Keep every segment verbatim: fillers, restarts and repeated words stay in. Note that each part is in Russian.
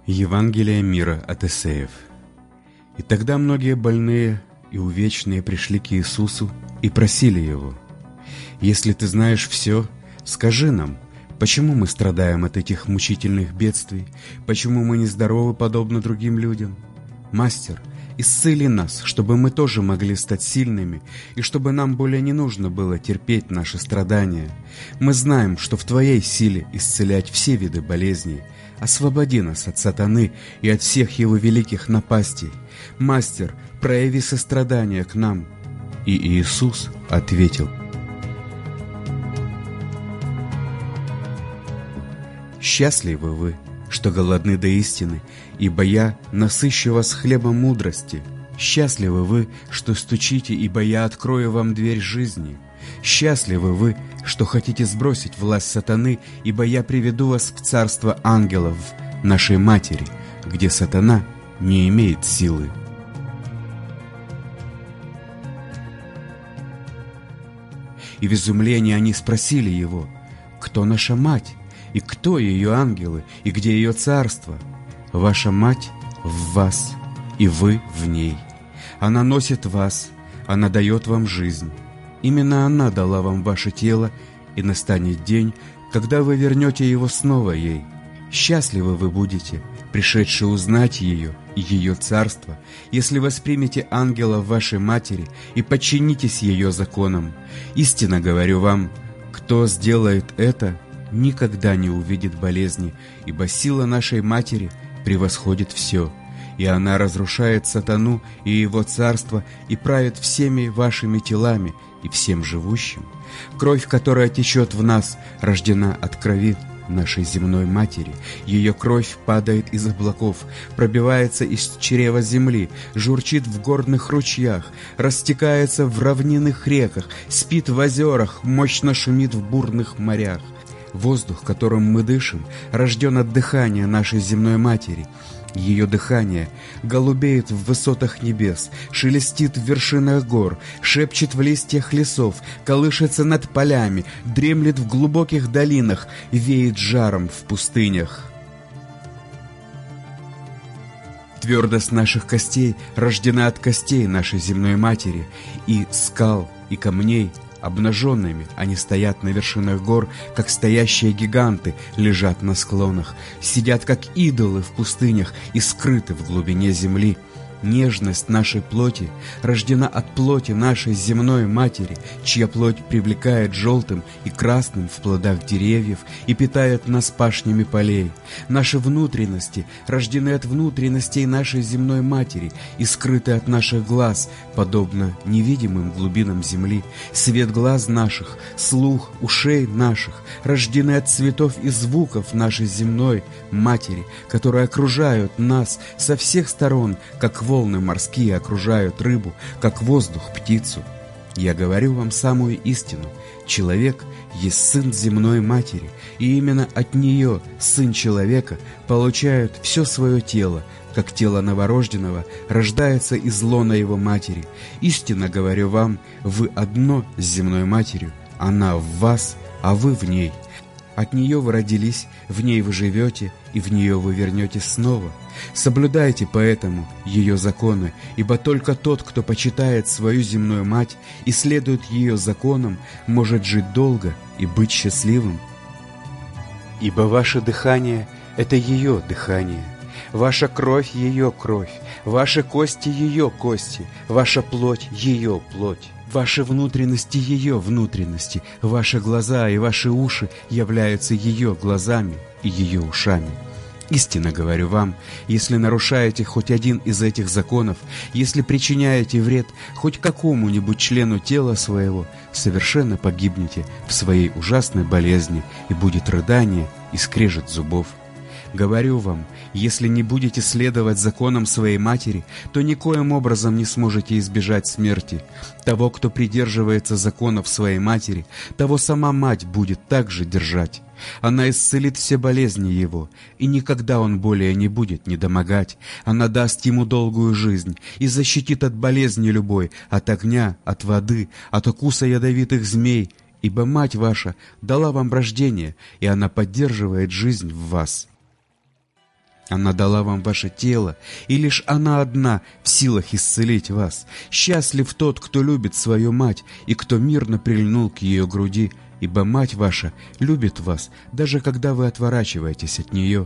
Евангелие мира от Исеев. И тогда многие больные и увечные пришли к Иисусу и просили Его: «Если Ты знаешь все, скажи нам, почему мы страдаем от этих мучительных бедствий, почему мы нездоровы, подобно другим людям? Мастер, исцели нас, чтобы мы тоже могли стать сильными, и чтобы нам более не нужно было терпеть наши страдания. Мы знаем, что в Твоей силе исцелять все виды болезней. Освободи нас от сатаны и от всех его великих напастей. Мастер, прояви сострадание к нам». И Иисус ответил: «Счастливы вы, что голодны до истины, ибо я насыщу вас хлебом мудрости. Счастливы вы, что стучите, ибо я открою вам дверь жизни. Счастливы вы, что хотите сбросить власть сатаны, ибо я приведу вас в царство ангелов нашей Матери, где сатана не имеет силы». И в изумлении они спросили Его: «Кто наша мать? И кто ее ангелы? И где ее царство?» «Ваша мать в вас, и вы в ней. Она носит вас, она дает вам жизнь. Именно она дала вам ваше тело, и настанет день, когда вы вернете его снова ей. Счастливы вы будете, пришедшие узнать ее и ее царство, если воспримете ангела в вашей матери и подчинитесь ее законам. Истинно говорю вам, кто сделает это, никогда не увидит болезни, ибо сила нашей матери превосходит все, и она разрушает сатану и его царство и правит всеми вашими телами и всем живущим. Кровь, которая течет в нас, рождена от крови нашей земной матери. Ее кровь падает из облаков, пробивается из чрева земли, журчит в горных ручьях, растекается в равнинных реках, спит в озерах, мощно шумит в бурных морях. Воздух, которым мы дышим, рожден от дыхания нашей земной матери. Ее дыхание голубеет в высотах небес, шелестит в вершинах гор, шепчет в листьях лесов, колышется над полями, дремлет в глубоких долинах, веет жаром в пустынях. Твердость наших костей рождена от костей нашей земной матери, и скал, и камней. Обнаженными они стоят на вершинах гор, как стоящие гиганты лежат на склонах, сидят как идолы в пустынях и скрыты в глубине земли. Нежность нашей плоти рождена от плоти нашей земной матери, чья плоть привлекает желтым и красным в плодах деревьев и питает нас пашнями полей. Наши внутренности рождены от внутренностей нашей земной матери и скрыты от наших глаз, подобно невидимым глубинам земли. Свет глаз наших, слух ушей наших рождены от цветов и звуков нашей земной матери, которые окружают нас со всех сторон, как волны морские окружают рыбу, как воздух птицу. Я говорю вам самую истину. Человек есть сын земной матери, и именно от нее сын человека получает все свое тело, как тело новорожденного рождается из лона его матери. Истинно говорю вам, вы одно с земной матерью, она в вас, а вы в ней. От нее вы родились, в ней вы живете, и в нее вы вернетесь снова. Соблюдайте поэтому ее законы, ибо только тот, кто почитает свою земную мать и следует ее законам, может жить долго и быть счастливым. Ибо ваше дыхание – это ее дыхание, ваша кровь – ее кровь, ваши кости – ее кости, ваша плоть – ее плоть. Ваши внутренности – ее внутренности, ваши глаза и ваши уши являются ее глазами и ее ушами. Истинно говорю вам, если нарушаете хоть один из этих законов, если причиняете вред хоть какому-нибудь члену тела своего, совершенно погибнете в своей ужасной болезни, и будет рыдание и скрежет зубов. Говорю вам, если не будете следовать законам своей матери, то никоим образом не сможете избежать смерти. Того, кто придерживается законов своей матери, того сама мать будет также держать. Она исцелит все болезни его, и никогда он более не будет недомогать. Она даст ему долгую жизнь и защитит от болезни любой, от огня, от воды, от укуса ядовитых змей, ибо мать ваша дала вам рождение, и она поддерживает жизнь в вас. Она дала вам ваше тело, и лишь она одна в силах исцелить вас. Счастлив тот, кто любит свою мать, и кто мирно прильнул к ее груди, ибо мать ваша любит вас, даже когда вы отворачиваетесь от нее.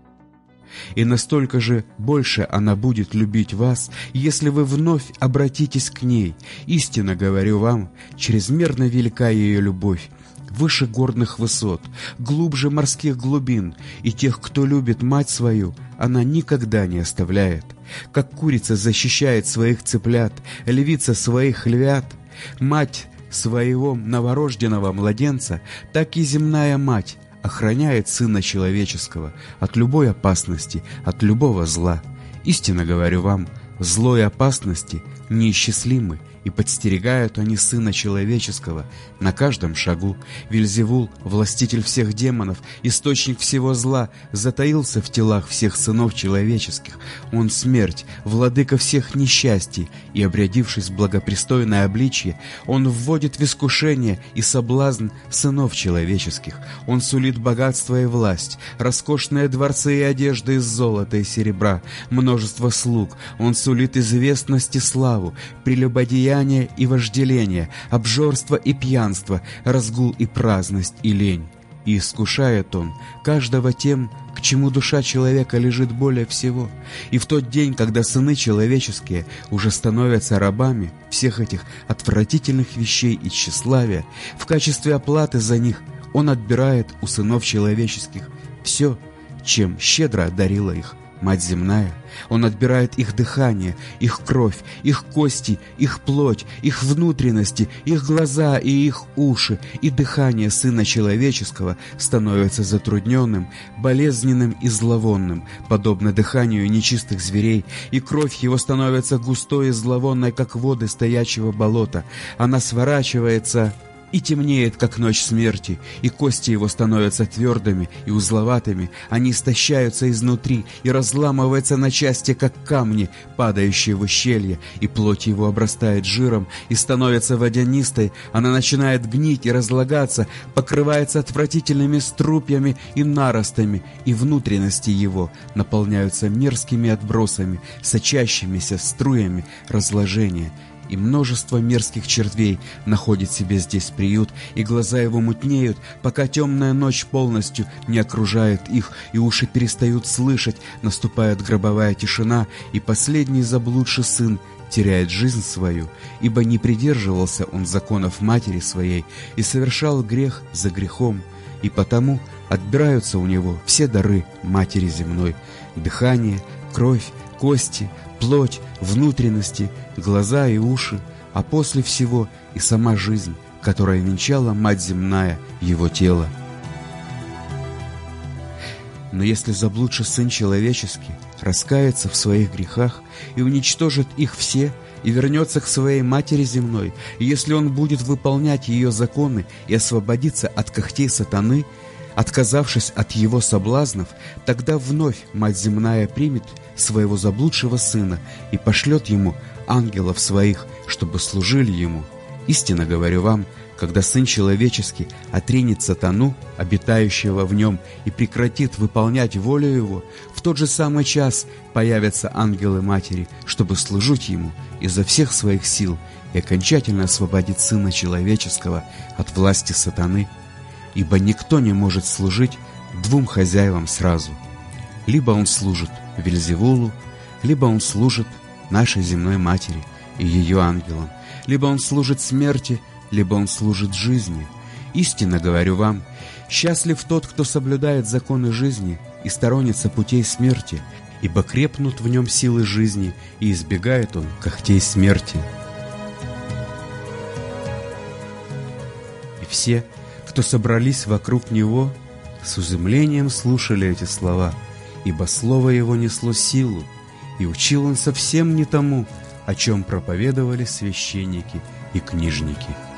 И настолько же больше она будет любить вас, если вы вновь обратитесь к ней. Истинно говорю вам, чрезмерно велика ее любовь, выше горных высот, глубже морских глубин, и тех, кто любит мать свою, она никогда не оставляет. Как курица защищает своих цыплят, львица своих львят, мать своего новорожденного младенца, так и земная мать охраняет Сына Человеческого от любой опасности, от любого зла. Истинно говорю вам, зло и опасности неисчислимы, и подстерегают они Сына Человеческого на каждом шагу. Вельзевул, властитель всех демонов, источник всего зла, затаился в телах всех сынов человеческих. Он смерть, владыка всех несчастий, и, обрядившись в благопристойное обличье, он вводит в искушение и соблазн сынов человеческих. Он сулит богатство и власть, роскошные дворцы и одежды из золота и серебра, множество слуг. Он сулит известность и славу, прелюбодеяние и вожделение, обжорство и пьянство, разгул и праздность и лень. И искушает он каждого тем, к чему душа человека лежит более всего. И в тот день, когда сыны человеческие уже становятся рабами всех этих отвратительных вещей и тщеславия, в качестве оплаты за них он отбирает у сынов человеческих все, чем щедро одарила их Мать земная. Он отбирает их дыхание, их кровь, их кости, их плоть, их внутренности, их глаза и их уши, и дыхание Сына Человеческого становится затрудненным, болезненным и зловонным, подобно дыханию нечистых зверей, и кровь его становится густой и зловонной, как воды стоячего болота. Она сворачивается и темнеет, как ночь смерти, и кости его становятся твердыми и узловатыми, они истощаются изнутри и разламываются на части, как камни, падающие в ущелье, и плоть его обрастает жиром и становится водянистой, она начинает гнить и разлагаться, покрывается отвратительными струпьями и наростами, и внутренности его наполняются мерзкими отбросами, сочащимися струями разложения. И множество мерзких червей находит себе здесь приют, и глаза его мутнеют, пока темная ночь полностью не окружает их, и уши перестают слышать, наступает гробовая тишина, и последний заблудший сын теряет жизнь свою, ибо не придерживался он законов матери своей и совершал грех за грехом, и потому отбираются у него все дары матери земной: дыхание, кровь, кости, плоть, внутренности, глаза и уши, а после всего и сама жизнь, которая венчала Мать земная его тело. Но если заблудший Сын Человеческий раскается в своих грехах и уничтожит их все, и вернется к своей Матери земной, и если он будет выполнять ее законы и освободиться от когтей сатаны, отказавшись от его соблазнов, тогда вновь Мать земная примет своего заблудшего сына и пошлет ему ангелов своих, чтобы служили ему. Истинно говорю вам, когда Сын Человеческий отринет сатану, обитающего в нем, и прекратит выполнять волю его, в тот же самый час появятся ангелы Матери, чтобы служить ему изо всех своих сил и окончательно освободить Сына Человеческого от власти сатаны. Ибо никто не может служить двум хозяевам сразу. Либо он служит Вельзевулу, либо он служит нашей земной матери и ее ангелам, либо он служит смерти, либо он служит жизни. Истинно говорю вам, счастлив тот, кто соблюдает законы жизни и сторонится путей смерти, ибо крепнут в нем силы жизни, и избегает он когтей смерти. И все, кто собрались вокруг него, с изумлением слушали эти слова, ибо слово его несло силу, и учил он совсем не тому, о чем проповедовали священники и книжники.